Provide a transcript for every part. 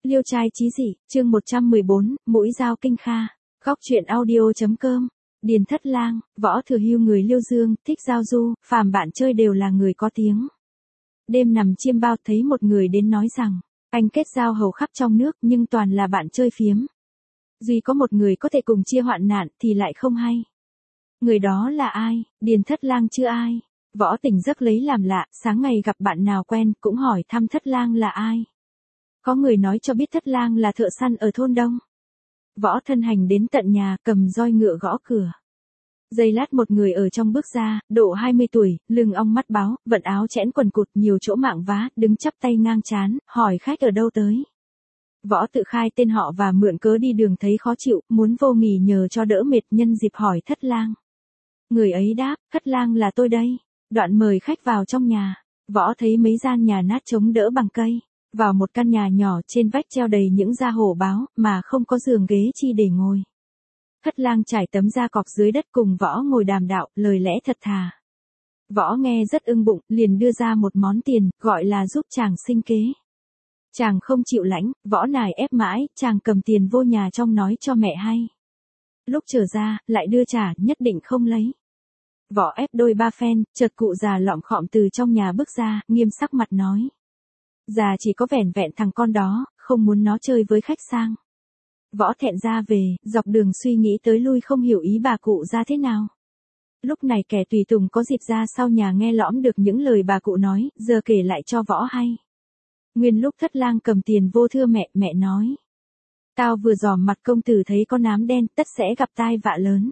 Liêu trai chí dị, chương 114, mũi dao kinh kha. Góc truyện audio.com. Điền Thất Lang, Võ Thừa Hưu người Liêu Dương, thích giao du, phàm bạn chơi đều là người có tiếng. Đêm nằm chiêm bao thấy một người đến nói rằng, anh kết giao hầu khắp trong nước nhưng toàn là bạn chơi phiếm. Duy có một người có thể cùng chia hoạn nạn thì lại không hay. Người đó là ai? Điền Thất Lang chưa ai. Võ tỉnh giấc lấy làm lạ, sáng ngày gặp bạn nào quen cũng hỏi thăm Thất Lang là ai. Có người nói cho biết Thất Lang là thợ săn ở thôn Đông. Võ thân hành đến tận nhà, cầm roi ngựa gõ cửa. Giây lát một người ở trong bước ra, độ 20 tuổi, lưng ong mắt báo, vận áo chẽn quần cụt nhiều chỗ mạng vá, đứng chắp tay ngang trán, hỏi khách ở đâu tới. Võ tự khai tên họ và mượn cớ đi đường thấy khó chịu, muốn vô nghỉ nhờ cho đỡ mệt, nhân dịp hỏi Thất Lang. Người ấy đáp, Thất Lang là tôi đây. Đoạn mời khách vào trong nhà. Võ thấy mấy gian nhà nát chống đỡ bằng cây. Vào một căn nhà nhỏ, trên vách treo đầy những da hổ báo, mà không có giường ghế chi để ngồi. Thất Lang trải tấm da cọp dưới đất cùng Võ ngồi đàm đạo, lời lẽ thật thà. Võ nghe rất ưng bụng, liền đưa ra một món tiền, gọi là giúp chàng sinh kế. Chàng không chịu lãnh, Võ nài ép mãi, chàng cầm tiền vô nhà trong nói cho mẹ hay. Lúc trở ra, lại đưa trả, nhất định không lấy. Võ ép đôi ba phen, chợt cụ già lọm khọm từ trong nhà bước ra, nghiêm sắc mặt nói. Già chỉ có vẻn vẹn thằng con đó, không muốn nó chơi với khách sang. Võ thẹn ra về, dọc đường suy nghĩ tới lui không hiểu ý bà cụ ra thế nào. Lúc này kẻ tùy tùng có dịp ra sau nhà nghe lõm được những lời bà cụ nói, giờ kể lại cho Võ hay. Nguyên lúc Thất Lang cầm tiền vô thưa mẹ, mẹ nói. Tao vừa dòm mặt công tử thấy có nám đen, tất sẽ gặp tai vạ lớn.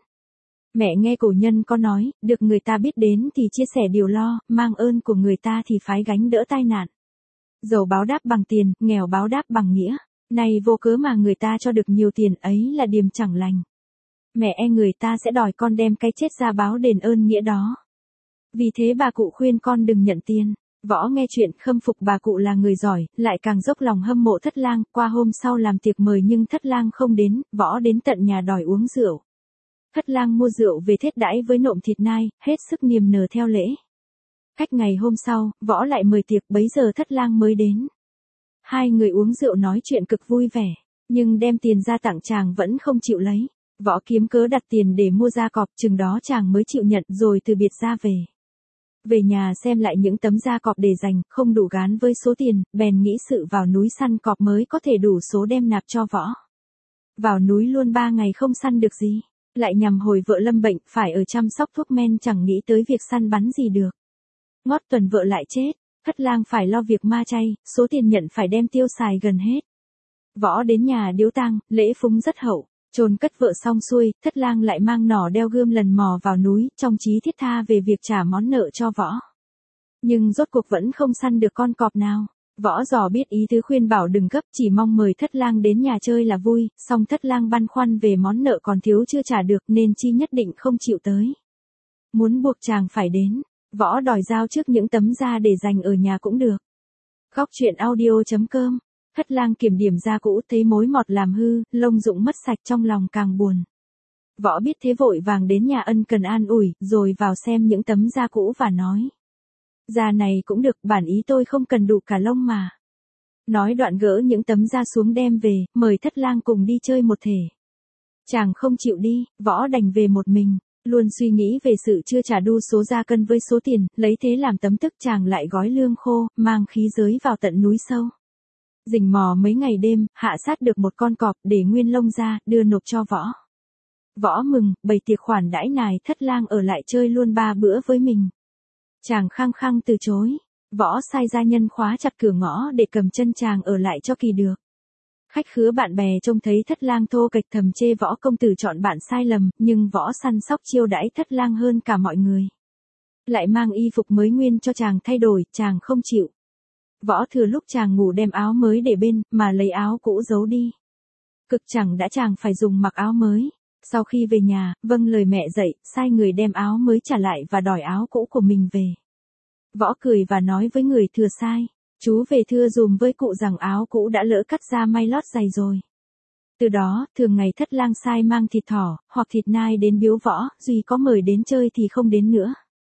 Mẹ nghe cổ nhân có nói, được người ta biết đến thì chia sẻ điều lo, mang ơn của người ta thì phái gánh đỡ tai nạn. Giàu báo đáp bằng tiền, nghèo báo đáp bằng nghĩa. Này vô cớ mà người ta cho được nhiều tiền ấy là điềm chẳng lành. Mẹ e người ta sẽ đòi con đem cái chết ra báo đền ơn nghĩa đó. Vì thế bà cụ khuyên con đừng nhận tiền. Võ nghe chuyện khâm phục bà cụ là người giỏi, lại càng dốc lòng hâm mộ Thất Lang. Qua hôm sau làm tiệc mời nhưng Thất Lang không đến, Võ đến tận nhà đòi uống rượu. Thất Lang mua rượu về thiết đãi với nộm thịt nai, hết sức niềm nở theo lễ. Cách ngày hôm sau, Võ lại mời tiệc, bấy giờ Thất Lang mới đến. Hai người uống rượu nói chuyện cực vui vẻ, nhưng đem tiền ra tặng chàng vẫn không chịu lấy. Võ kiếm cớ đặt tiền để mua da cọp, chừng đó chàng mới chịu nhận rồi từ biệt ra về. Về nhà xem lại những tấm da cọp để dành, không đủ gán với số tiền, bèn nghĩ sự vào núi săn cọp mới có thể đủ số đem nạp cho Võ. Vào núi luôn 3 ngày không săn được gì, lại nhằm hồi vợ lâm bệnh, phải ở chăm sóc thuốc men, chẳng nghĩ tới việc săn bắn gì được. Ngót tuần vợ lại chết, Thất Lang phải lo việc ma chay, số tiền nhận phải đem tiêu xài gần hết. Võ đến nhà điếu tang, lễ phúng rất hậu, chôn cất vợ xong xuôi, Thất Lang lại mang nỏ đeo gươm lần mò vào núi, trong chí thiết tha về việc trả món nợ cho Võ. Nhưng rốt cuộc vẫn không săn được con cọp nào. Võ dò biết ý tứ khuyên bảo đừng gấp, chỉ mong mời Thất Lang đến nhà chơi là vui, song Thất Lang băn khoăn về món nợ còn thiếu chưa trả được nên chi nhất định không chịu tới. Muốn buộc chàng phải đến, Võ đòi giao trước những tấm da để dành ở nhà cũng được. Góc truyện audio.com. Thất Lang kiểm điểm da cũ thấy mối mọt làm hư, lông rụng mất sạch, trong lòng càng buồn. Võ biết thế vội vàng đến nhà ân cần an ủi, rồi vào xem những tấm da cũ và nói. Da này cũng được, bản ý tôi không cần đủ cả lông mà. Nói đoạn gỡ những tấm da xuống đem về, mời Thất Lang cùng đi chơi một thể. Chàng không chịu đi, Võ đành về một mình. Luôn suy nghĩ về sự chưa trả đu số gia cân với số tiền, lấy thế làm tấm tức, chàng lại gói lương khô, mang khí giới vào tận núi sâu. Rình mò mấy ngày đêm, hạ sát được một con cọp, để nguyên lông ra, đưa nộp cho Võ. Võ mừng, bày tiệc khoản đãi nài Thất Lang ở lại chơi luôn 3 bữa với mình. Chàng khăng khăng từ chối. Võ sai gia nhân khóa chặt cửa ngõ để cầm chân chàng ở lại cho kỳ được. Khách khứa bạn bè trông thấy Thất Lang thô kệch thầm chê Võ công tử chọn bạn sai lầm, nhưng Võ săn sóc chiêu đãi Thất Lang hơn cả mọi người. Lại mang y phục mới nguyên cho chàng thay đổi, chàng không chịu. Võ thừa lúc chàng ngủ đem áo mới để bên, mà lấy áo cũ giấu đi. Cực chẳng đã chàng phải dùng mặc áo mới. Sau khi về nhà, vâng lời mẹ dạy, sai người đem áo mới trả lại và đòi áo cũ của mình về. Võ cười và nói với người thừa sai. Chú về thưa dùm với cụ rằng áo cũ đã lỡ cắt ra may lót giày rồi. Từ đó, thường ngày Thất Lang sai mang thịt thỏ, hoặc thịt nai đến biếu Võ, duy có mời đến chơi thì không đến nữa.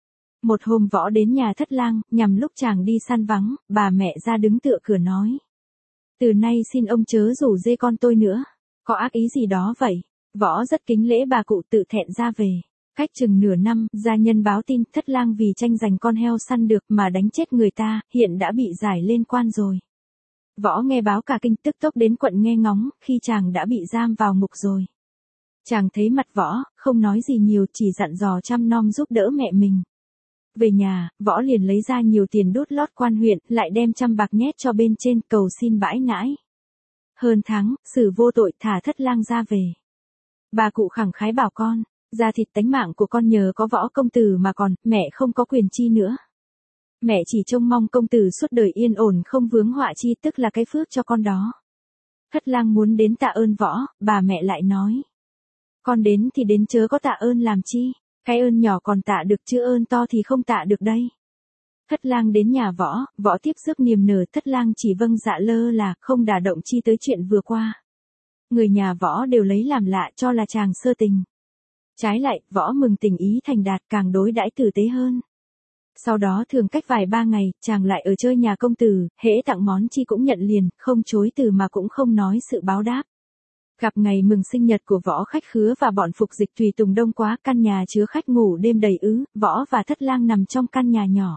Một hôm Võ đến nhà Thất Lang, nhằm lúc chàng đi săn vắng, bà mẹ ra đứng tựa cửa nói. Từ nay xin ông chớ rủ dê con tôi nữa. Có ác ý gì đó vậy? Võ rất kính lễ bà cụ tự thẹn ra về. Cách chừng nửa năm, gia nhân báo tin Thất Lang vì tranh giành con heo săn được mà đánh chết người ta, hiện đã bị giải lên quan rồi. Võ nghe báo cả kinh, tức tốc đến quận nghe ngóng, khi chàng đã bị giam vào ngục rồi. Chàng thấy mặt Võ, không nói gì nhiều, chỉ dặn dò chăm nom giúp đỡ mẹ mình. Về nhà, Võ liền lấy ra nhiều tiền đút lót quan huyện, lại đem 100 bạc nhét cho bên trên, cầu xin bãi nãi. Hơn tháng, xử vô tội, thả Thất Lang ra về. Bà cụ khẳng khái bảo con, da thịt tánh mạng của con nhờ có Võ công tử mà còn, mẹ không có quyền chi nữa. Mẹ chỉ trông mong công tử suốt đời yên ổn không vướng họa chi, tức là cái phước cho con đó. Thất Lang muốn đến tạ ơn Võ, bà mẹ lại nói. Con đến thì đến chớ có tạ ơn làm chi, cái ơn nhỏ còn tạ được chứ ơn to thì không tạ được đây. Thất Lang đến nhà Võ, Võ tiếp rước niềm nở, Thất Lang chỉ vâng dạ lơ là, không đả động chi tới chuyện vừa qua. Người nhà Võ đều lấy làm lạ cho là chàng sơ tình. Trái lại, Võ mừng tình ý thành đạt, càng đối đãi tử tế hơn. Sau đó thường cách vài 3 ngày, chàng lại ở chơi nhà công tử, hễ tặng món chi cũng nhận liền, không chối từ mà cũng không nói sự báo đáp. Gặp ngày mừng sinh nhật của Võ khách khứa và bọn phục dịch tùy tùng đông quá, căn nhà chứa khách ngủ đêm đầy ứ, Võ và Thất Lang nằm trong căn nhà nhỏ.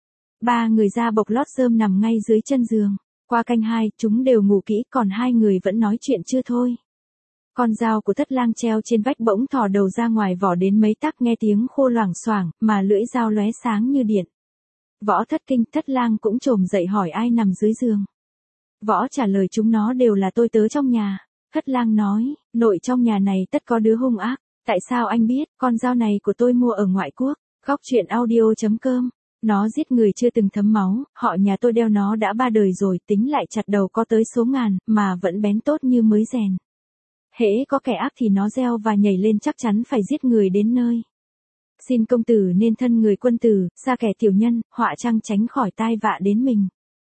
3 người da bọc lót rơm nằm ngay dưới chân giường. Qua canh 2, chúng đều ngủ kỹ, còn 2 người vẫn nói chuyện chưa thôi. Con dao của Thất Lang treo trên vách bỗng thò đầu ra ngoài vỏ đến mấy tắc, nghe tiếng khô loảng xoảng, mà lưỡi dao lóe sáng như điện. Võ thất kinh, Thất Lang cũng trồm dậy hỏi ai nằm dưới giường. Võ trả lời chúng nó đều là tôi tớ trong nhà. Thất Lang nói, nội trong nhà này tất có đứa hung ác. Tại sao anh biết? Con dao này của tôi mua ở ngoại quốc. Góc truyện audio.com. Nó giết người chưa từng thấm máu, họ nhà tôi đeo nó đã 3 đời rồi, tính lại chặt đầu có tới số ngàn, mà vẫn bén tốt như mới rèn. Hễ có kẻ ác thì nó reo và nhảy lên, chắc chắn phải giết người đến nơi. Xin công tử nên thân người quân tử, xa kẻ tiểu nhân, họa chăng tránh khỏi tai vạ đến mình.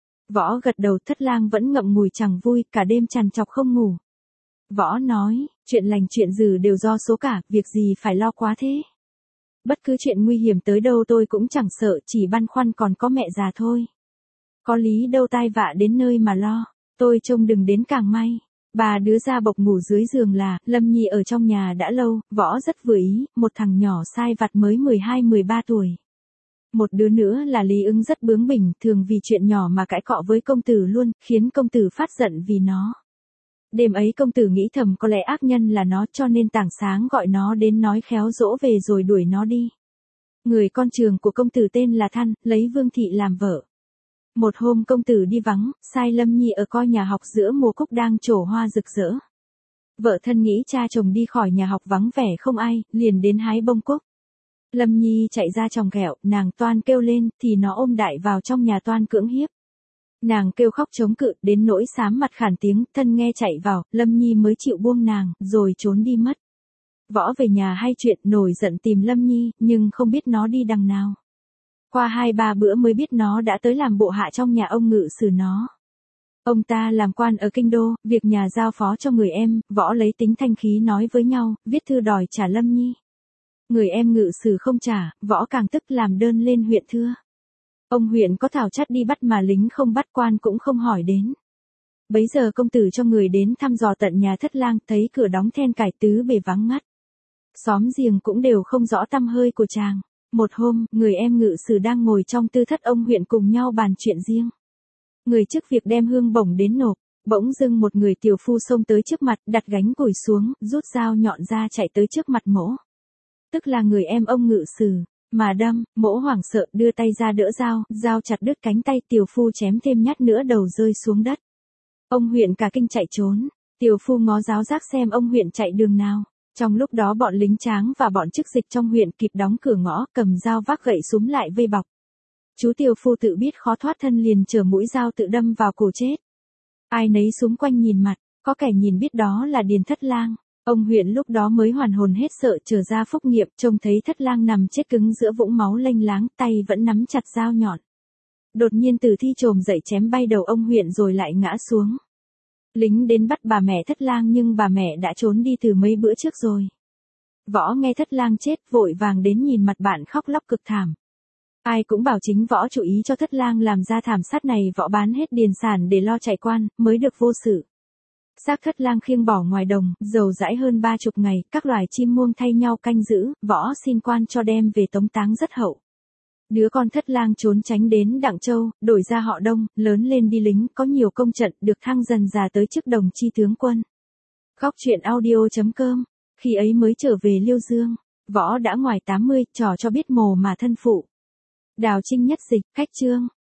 Võ gật đầu, Thất Lang vẫn ngậm ngùi chẳng vui, cả đêm trằn trọc không ngủ. Võ nói, chuyện lành chuyện dữ đều do số cả, việc gì phải lo quá thế. Bất cứ chuyện nguy hiểm tới đâu tôi cũng chẳng sợ, chỉ băn khoăn còn có mẹ già thôi. Có lý đâu tai vạ đến nơi mà lo, tôi trông đừng đến càng may. 3 đứa da bọc ngủ dưới giường là, Lâm Nhi ở trong nhà đã lâu, Võ rất vừa ý, một thằng nhỏ sai vặt mới 12-13 tuổi. Một đứa nữa là Lý Ứng rất bướng bỉnh, thường vì chuyện nhỏ mà cãi cọ với công tử luôn, khiến công tử phát giận vì nó. Đêm ấy công tử nghĩ thầm có lẽ ác nhân là nó, cho nên tảng sáng gọi nó đến nói khéo dỗ về rồi đuổi nó đi. Người con trường của công tử tên là Than, lấy Vương Thị làm vợ. Một hôm công tử đi vắng, sai Lâm Nhi ở coi nhà học giữa mùa cúc đang trổ hoa rực rỡ. Vợ Thân nghĩ cha chồng đi khỏi nhà học vắng vẻ không ai, liền đến hái bông cúc. Lâm Nhi chạy ra chòng ghẹo, nàng toan kêu lên, thì nó ôm đại vào trong nhà toan cưỡng hiếp. Nàng kêu khóc chống cự, đến nỗi xám mặt khản tiếng, Thân nghe chạy vào, Lâm Nhi mới chịu buông nàng, rồi trốn đi mất. Võ về nhà hay chuyện, nổi giận tìm Lâm Nhi, nhưng không biết nó đi đằng nào. Qua 2-3 bữa mới biết nó đã tới làm bộ hạ trong nhà ông ngự sử nó. Ông ta làm quan ở kinh đô, việc nhà giao phó cho người em, Võ lấy tính thanh khí nói với nhau, viết thư đòi trả Lâm Nhi. Người em ngự sử không trả, Võ càng tức làm đơn lên huyện thưa. Ông huyện có thảo chắt đi bắt mà lính không bắt, quan cũng không hỏi đến. Bấy giờ công tử cho người đến thăm dò tận nhà Thất Lang, thấy cửa đóng then cài, tứ bề vắng ngắt. Xóm giềng cũng đều không rõ tăm hơi của chàng. Một hôm, người em ngự sử đang ngồi trong tư thất ông huyện cùng nhau bàn chuyện riêng. Người trước việc đem hương bổng đến nộp, bỗng dưng một người tiểu phu xông tới trước mặt, đặt gánh củi xuống, rút dao nhọn ra chạy tới trước mặt mỗ. Tức là người em ông ngự sử, mà đâm, mỗ hoảng sợ đưa tay ra đỡ dao, dao chặt đứt cánh tay, tiểu phu chém thêm nhát nữa, đầu rơi xuống đất. Ông huyện cả kinh chạy trốn, tiểu phu ngó giáo giác xem ông huyện chạy đường nào. Trong lúc đó bọn lính tráng và bọn chức dịch trong huyện kịp đóng cửa ngõ, cầm dao vác gậy súm lại vây bọc. Chú tiểu phu tự biết khó thoát thân liền chở mũi dao tự đâm vào cổ chết. Ai nấy xúm quanh nhìn mặt, có kẻ nhìn biết đó là Điền Thất Lang. Ông huyện lúc đó mới hoàn hồn hết sợ, trở ra phúc nghiệm, trông thấy Thất Lang nằm chết cứng giữa vũng máu lênh láng, tay vẫn nắm chặt dao nhọn. Đột nhiên tử thi trồm dậy chém bay đầu ông huyện rồi lại ngã xuống. Lính đến bắt bà mẹ Thất Lang nhưng bà mẹ đã trốn đi từ mấy bữa trước rồi. Võ nghe Thất Lang chết vội vàng đến nhìn mặt bạn khóc lóc cực thảm. Ai cũng bảo chính võ chủ ý cho thất lang làm ra thảm sát này, võ bán hết điền sản để lo chạy quan, mới được vô sự. Xác thất lang khiêng bỏ ngoài đồng, dầu dãi hơn 30 ngày, các loài chim muông thay nhau canh giữ, võ xin quan cho đem về tống táng rất hậu. Đứa con thất lang trốn tránh đến Đặng Châu, đổi ra họ Đông, lớn lên đi lính, có nhiều công trận, được thăng dần già tới chức đồng chi tướng quân. Góc truyện audio.com. Khi ấy mới trở về Liêu Dương, võ đã ngoài 80, trò cho biết mồ mà thân phụ. Đào Trinh nhất dịch, khách chương.